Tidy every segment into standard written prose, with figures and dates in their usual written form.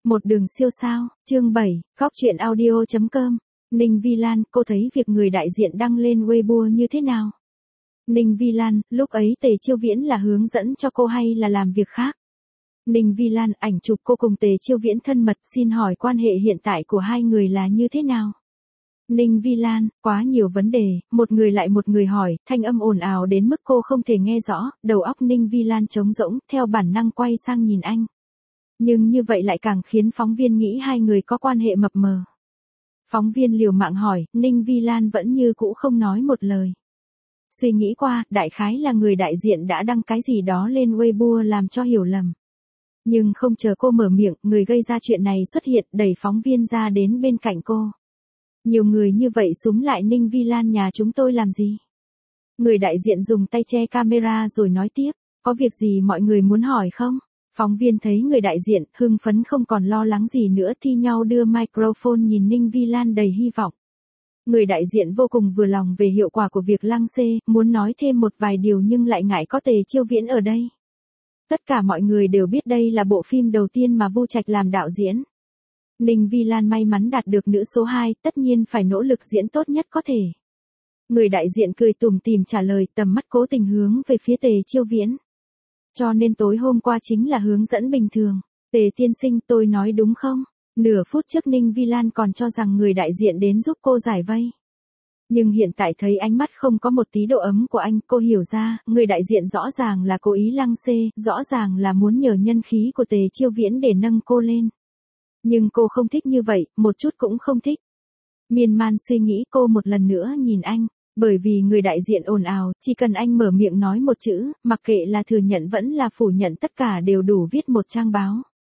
Một đường siêu sao, chương 7, góc truyện audio.com. Ninh Vi Lan, cô thấy việc người đại diện đăng lên Weibo như thế nào? Ninh Vi Lan, lúc ấy Tề Chiêu Viễn là hướng dẫn cho cô hay là làm việc khác? Ninh Vi Lan, ảnh chụp cô cùng Tề Chiêu Viễn thân mật, xin hỏi quan hệ hiện tại của hai người là như thế nào? Ninh Vi Lan, quá nhiều vấn đề, một người lại một người hỏi, thanh âm ồn ào đến mức cô không thể nghe rõ, đầu óc Ninh Vi Lan trống rỗng, theo bản năng quay sang nhìn anh. Nhưng như vậy lại càng khiến phóng viên nghĩ hai người có quan hệ mập mờ. Phóng viên liều mạng hỏi, Ninh Vi Lan vẫn như cũ không nói một lời. Suy nghĩ qua, đại khái là người đại diện đã đăng cái gì đó lên Weibo làm cho hiểu lầm. Nhưng không chờ cô mở miệng, người gây ra chuyện này xuất hiện đẩy phóng viên ra đến bên cạnh cô. Nhiều người như vậy súm lại Ninh Vi Lan nhà chúng tôi làm gì? Người đại diện dùng tay che camera rồi nói tiếp, có việc gì mọi người muốn hỏi không? Phóng viên thấy người đại diện, hưng phấn không còn lo lắng gì nữa thi nhau đưa microphone nhìn Ninh Vi Lan đầy hy vọng. Người đại diện vô cùng vừa lòng về hiệu quả của việc lăng xê, muốn nói thêm một vài điều nhưng lại ngại có Tề Chiêu Viễn ở đây. Tất cả mọi người đều biết đây là bộ phim đầu tiên mà Vu Trạch làm đạo diễn. Ninh Vi Lan may mắn đạt được nữ số 2, tất nhiên phải nỗ lực diễn tốt nhất có thể. Người đại diện cười tủm tỉm trả lời, tầm mắt cố tình hướng về phía Tề Chiêu Viễn. Cho nên tối hôm qua chính là hướng dẫn bình thường. Tề tiên sinh, tôi nói đúng không? Nửa phút trước Ninh Vi Lan còn cho rằng người đại diện đến giúp cô giải vây. Nhưng hiện tại thấy ánh mắt không có một tí độ ấm của anh, cô hiểu ra, người đại diện rõ ràng là cố ý lăng xê, rõ ràng là muốn nhờ nhân khí của Tề Chiêu Viễn để nâng cô lên. Nhưng cô không thích như vậy, một chút cũng không thích. Miên man suy nghĩ, cô một lần nữa nhìn anh. Bởi vì người đại diện ồn ào, chỉ cần anh mở miệng nói một chữ, mặc kệ là thừa nhận vẫn là phủ nhận tất cả đều đủ viết một trang báo.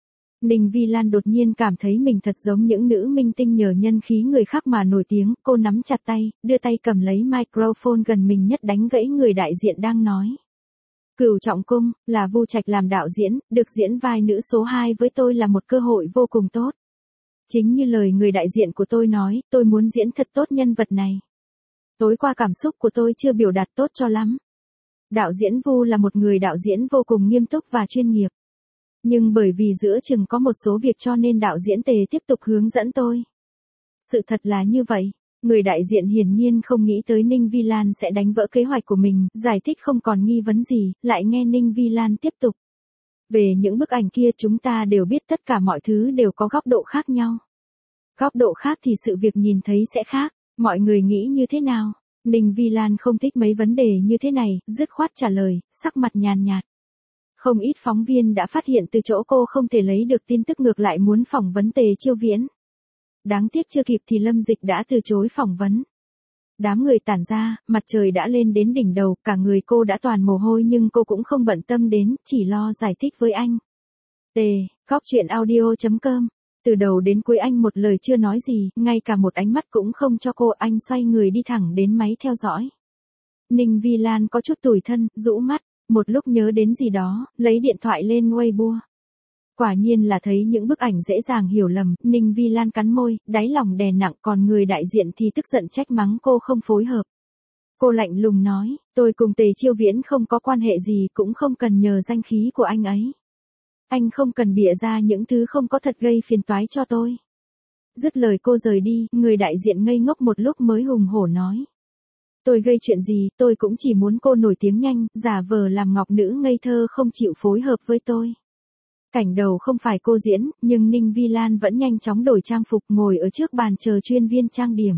Ninh Vi Lan đột nhiên cảm thấy mình thật giống những nữ minh tinh nhờ nhân khí người khác mà nổi tiếng, cô nắm chặt tay, đưa tay cầm lấy microphone gần mình nhất đánh gãy người đại diện đang nói. Cửu Trọng Cung, là Vu Trạch làm đạo diễn, được diễn vai nữ số 2 với tôi là một cơ hội vô cùng tốt. Chính như lời người đại diện của tôi nói, tôi muốn diễn thật tốt nhân vật này. Tối qua cảm xúc của tôi chưa biểu đạt tốt cho lắm. Đạo diễn Vu là một người đạo diễn vô cùng nghiêm túc và chuyên nghiệp. Nhưng bởi vì giữa chừng có một số việc cho nên đạo diễn Tề tiếp tục hướng dẫn tôi. Sự thật là như vậy. Người đại diện hiển nhiên không nghĩ tới Ninh Vi Lan sẽ đánh vỡ kế hoạch của mình, giải thích không còn nghi vấn gì, lại nghe Ninh Vi Lan tiếp tục. Về những bức ảnh kia chúng ta đều biết tất cả mọi thứ đều có góc độ khác nhau. Góc độ khác thì sự việc nhìn thấy sẽ khác. Mọi người nghĩ như thế nào? Ninh Vi Lan không thích mấy vấn đề như thế này, dứt khoát trả lời, sắc mặt nhàn nhạt. Không ít phóng viên đã phát hiện từ chỗ cô không thể lấy được tin tức ngược lại muốn phỏng vấn Tề Chiêu Viễn. Đáng tiếc chưa kịp thì Lâm Dịch đã từ chối phỏng vấn. Đám người tản ra, mặt trời đã lên đến đỉnh đầu, cả người cô đã toàn mồ hôi nhưng cô cũng không bận tâm đến, chỉ lo giải thích với anh. góc truyện audio.com. Từ đầu đến cuối anh một lời chưa nói gì, ngay cả một ánh mắt cũng không cho cô, anh xoay người đi thẳng đến máy theo dõi. Ninh Vi Lan có chút tủi thân, rũ mắt, một lúc nhớ đến gì đó, lấy điện thoại lên Weibo. Quả nhiên là thấy những bức ảnh dễ dàng hiểu lầm, Ninh Vi Lan cắn môi, đáy lòng đè nặng, còn người đại diện thì tức giận trách mắng cô không phối hợp. Cô lạnh lùng nói, tôi cùng Tề Chiêu Viễn không có quan hệ gì, cũng không cần nhờ danh khí của anh ấy. Anh không cần bịa ra những thứ không có thật gây phiền toái cho tôi. Dứt lời cô rời đi, người đại diện ngây ngốc một lúc mới hùng hổ nói. Tôi gây chuyện gì, tôi cũng chỉ muốn cô nổi tiếng nhanh, giả vờ làm ngọc nữ ngây thơ không chịu phối hợp với tôi. Cảnh đầu không phải cô diễn, nhưng Ninh Vi Lan vẫn nhanh chóng đổi trang phục ngồi ở trước bàn chờ chuyên viên trang điểm.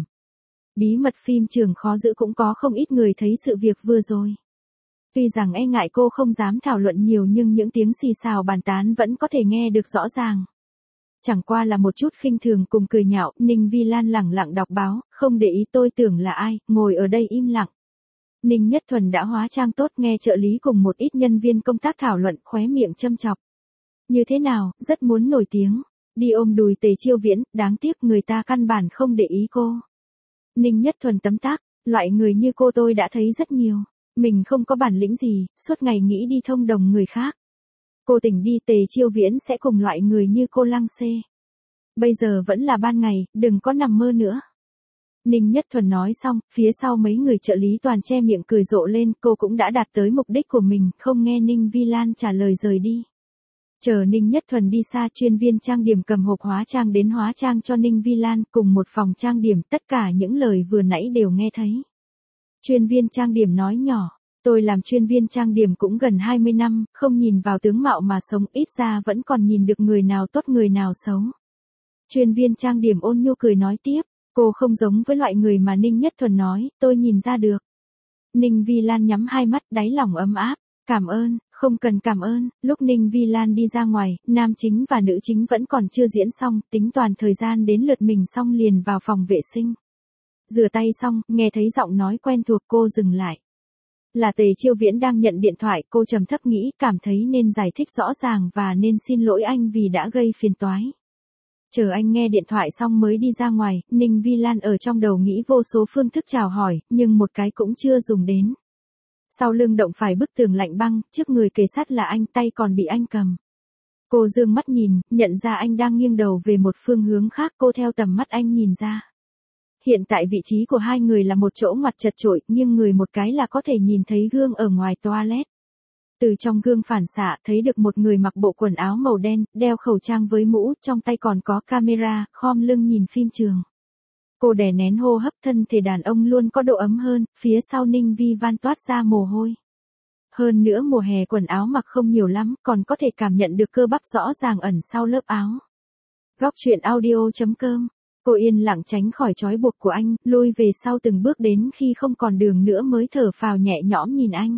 Bí mật phim trường khó giữ cũng có không ít người thấy sự việc vừa rồi. Tuy rằng e ngại cô không dám thảo luận nhiều nhưng những tiếng xì xào bàn tán vẫn có thể nghe được rõ ràng. Chẳng qua là một chút khinh thường cùng cười nhạo, Ninh Vi Lan lẳng lặng đọc báo, không để ý tôi tưởng là ai, ngồi ở đây im lặng. Ninh Nhất Thuần đã hóa trang tốt nghe trợ lý cùng một ít nhân viên công tác thảo luận, khóe miệng châm chọc. Như thế nào, rất muốn nổi tiếng. Đi ôm đùi Tề Chiêu Viễn, đáng tiếc người ta căn bản không để ý cô. Ninh Nhất Thuần tấm tắc, loại người như cô tôi đã thấy rất nhiều. Mình không có bản lĩnh gì, suốt ngày nghĩ đi thông đồng người khác. Cô tỉnh đi Tề Chiêu Viễn sẽ cùng loại người như cô lăng xê. Bây giờ vẫn là ban ngày, đừng có nằm mơ nữa. Ninh Nhất Thuần nói xong, phía sau mấy người trợ lý toàn che miệng cười rộ lên, cô cũng đã đạt tới mục đích của mình, không nghe Ninh Vi Lan trả lời rời đi. Chờ Ninh Nhất Thuần đi xa, chuyên viên trang điểm cầm hộp hóa trang đến hóa trang cho Ninh Vi Lan, cùng một phòng trang điểm, tất cả những lời vừa nãy đều nghe thấy. Chuyên viên trang điểm nói nhỏ, tôi làm chuyên viên trang điểm cũng gần 20 năm, không nhìn vào tướng mạo mà sống, ít ra vẫn còn nhìn được người nào tốt người nào xấu. Chuyên viên trang điểm ôn nhu cười nói tiếp, cô không giống với loại người mà Ninh Nhất Thuần nói, tôi nhìn ra được. Ninh Vi Lan nhắm hai mắt, đáy lòng ấm áp, cảm ơn, không cần cảm ơn. Lúc Ninh Vi Lan đi ra ngoài, nam chính và nữ chính vẫn còn chưa diễn xong, tính toàn thời gian đến lượt mình xong liền vào phòng vệ sinh. Rửa tay xong, nghe thấy giọng nói quen thuộc, cô dừng lại. Là Tề Chiêu Viễn đang nhận điện thoại, cô trầm thấp nghĩ, cảm thấy nên giải thích rõ ràng và nên xin lỗi anh vì đã gây phiền toái. Chờ anh nghe điện thoại xong mới đi ra ngoài, Ninh Vi Lan ở trong đầu nghĩ vô số phương thức chào hỏi, nhưng một cái cũng chưa dùng đến. Sau lưng động phải bức tường lạnh băng, trước người kề sát là anh, tay còn bị anh cầm. Cô dương mắt nhìn, nhận ra anh đang nghiêng đầu về một phương hướng khác, cô theo tầm mắt anh nhìn ra. Hiện tại vị trí của hai người là một chỗ ngoặt chật chội, nghiêng người một cái là có thể nhìn thấy gương ở ngoài toilet. Từ trong gương phản xạ thấy được một người mặc bộ quần áo màu đen, đeo khẩu trang với mũ, trong tay còn có camera, khom lưng nhìn phim trường. Cô đè nén hô hấp, thân thể đàn ông luôn có độ ấm hơn, phía sau Ninh Vi Van toát ra mồ hôi. Hơn nữa mùa hè quần áo mặc không nhiều lắm, còn có thể cảm nhận được cơ bắp rõ ràng ẩn sau lớp áo. Góc truyện audio.com. Cô yên lặng tránh khỏi trói buộc của anh, lui về sau từng bước đến khi không còn đường nữa mới thở phào nhẹ nhõm nhìn anh.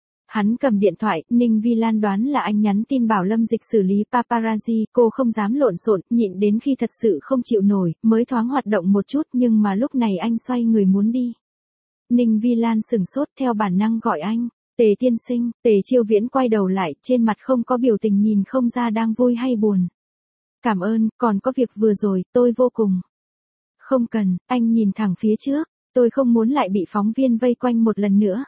Hắn cầm điện thoại, Ninh Vi Lan đoán là anh nhắn tin bảo Lâm Dịch xử lý paparazzi, cô không dám lộn xộn, nhịn đến khi thật sự không chịu nổi, mới thoáng hoạt động một chút, nhưng mà lúc này anh xoay người muốn đi. Ninh Vi Lan sửng sốt, theo bản năng gọi anh, Tề tiên sinh. Tề Chiêu Viễn quay đầu lại, trên mặt không có biểu tình, nhìn không ra đang vui hay buồn. Cảm ơn, còn có việc vừa rồi, tôi vô cùng. Không cần, anh nhìn thẳng phía trước, tôi không muốn lại bị phóng viên vây quanh một lần nữa.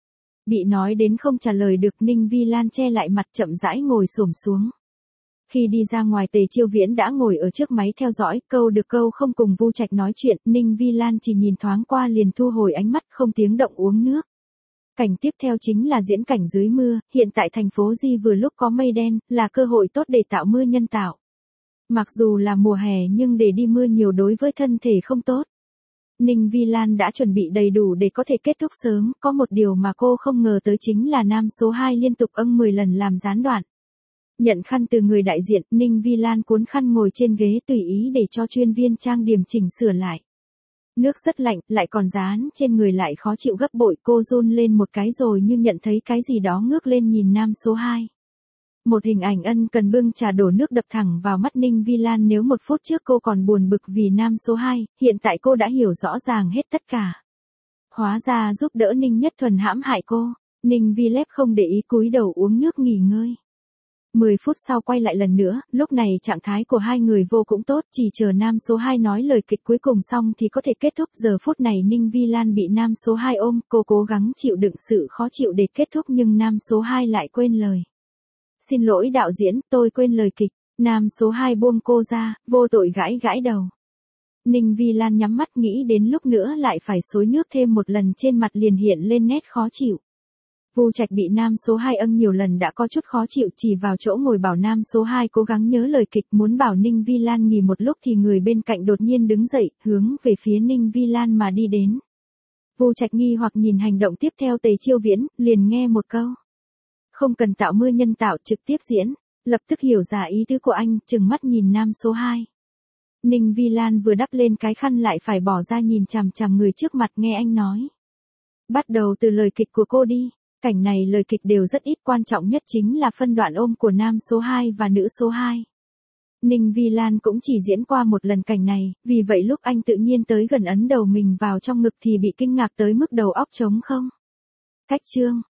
Bị nói đến không trả lời được, Ninh Vi Lan che lại mặt, chậm rãi ngồi xổm xuống. Khi đi ra ngoài, Tề Chiêu Viễn đã ngồi ở trước máy theo dõi, câu được câu không cùng Vu Trạch nói chuyện, Ninh Vi Lan chỉ nhìn thoáng qua liền thu hồi ánh mắt, không tiếng động uống nước. Cảnh tiếp theo chính là diễn cảnh dưới mưa, hiện tại thành phố Di vừa lúc có mây đen, là cơ hội tốt để tạo mưa nhân tạo. Mặc dù là mùa hè nhưng để đi mưa nhiều đối với thân thể không tốt. Ninh Vi Lan đã chuẩn bị đầy đủ để có thể kết thúc sớm, có một điều mà cô không ngờ tới chính là nam số 2 liên tục 10 lần làm gián đoạn. Nhận khăn từ người đại diện, Ninh Vi Lan cuốn khăn ngồi trên ghế tùy ý để cho chuyên viên trang điểm chỉnh sửa lại. Nước rất lạnh, lại còn dán trên người lại khó chịu gấp bội, cô run lên một cái rồi như nhận thấy cái gì đó ngước lên nhìn nam số 2. Một hình ảnh ân cần bưng trà đổ nước đập thẳng vào mắt Ninh Vi Lan, nếu một phút trước cô còn buồn bực vì nam số 2, hiện tại cô đã hiểu rõ ràng hết tất cả. Hóa ra giúp đỡ Ninh Nhất Thuần hãm hại cô, Ninh Vi Lép không để ý cúi đầu uống nước nghỉ ngơi. 10 phút sau quay lại lần nữa, lúc này trạng thái của hai người vô cũng tốt, chỉ chờ nam số 2 nói lời kịch cuối cùng xong thì có thể kết thúc. Giờ phút này Ninh Vi Lan bị nam số 2 ôm, cô cố gắng chịu đựng sự khó chịu để kết thúc nhưng nam số 2 lại quên lời. Xin lỗi đạo diễn, tôi quên lời kịch. Nam số 2 buông cô ra, vô tội gãi gãi đầu. Ninh Vi Lan nhắm mắt nghĩ đến lúc nữa lại phải xối nước thêm một lần, trên mặt liền hiện lên nét khó chịu. Vu Trạch bị nam số 2 nhiều lần đã có chút khó chịu, chỉ vào chỗ ngồi bảo nam số 2 cố gắng nhớ lời kịch, muốn bảo Ninh Vi Lan nghỉ một lúc thì người bên cạnh đột nhiên đứng dậy, hướng về phía Ninh Vi Lan mà đi đến. Vu Trạch nghi hoặc nhìn hành động tiếp theo Tề Chiêu Viễn, liền nghe một câu. Không cần tạo mưa nhân tạo, trực tiếp diễn. Lập tức hiểu ra ý tứ của anh, trừng mắt nhìn nam số 2. Ninh Vi Lan vừa đắp lên cái khăn lại phải bỏ ra nhìn chằm chằm người trước mặt, nghe anh nói. Bắt đầu từ lời kịch của cô đi. Cảnh này lời kịch đều rất ít, quan trọng nhất chính là phân đoạn ôm của nam số 2 và nữ số 2. Ninh Vi Lan cũng chỉ diễn qua một lần cảnh này, vì vậy lúc anh tự nhiên tới gần ấn đầu mình vào trong ngực thì bị kinh ngạc tới mức đầu óc trống không. Cách chương.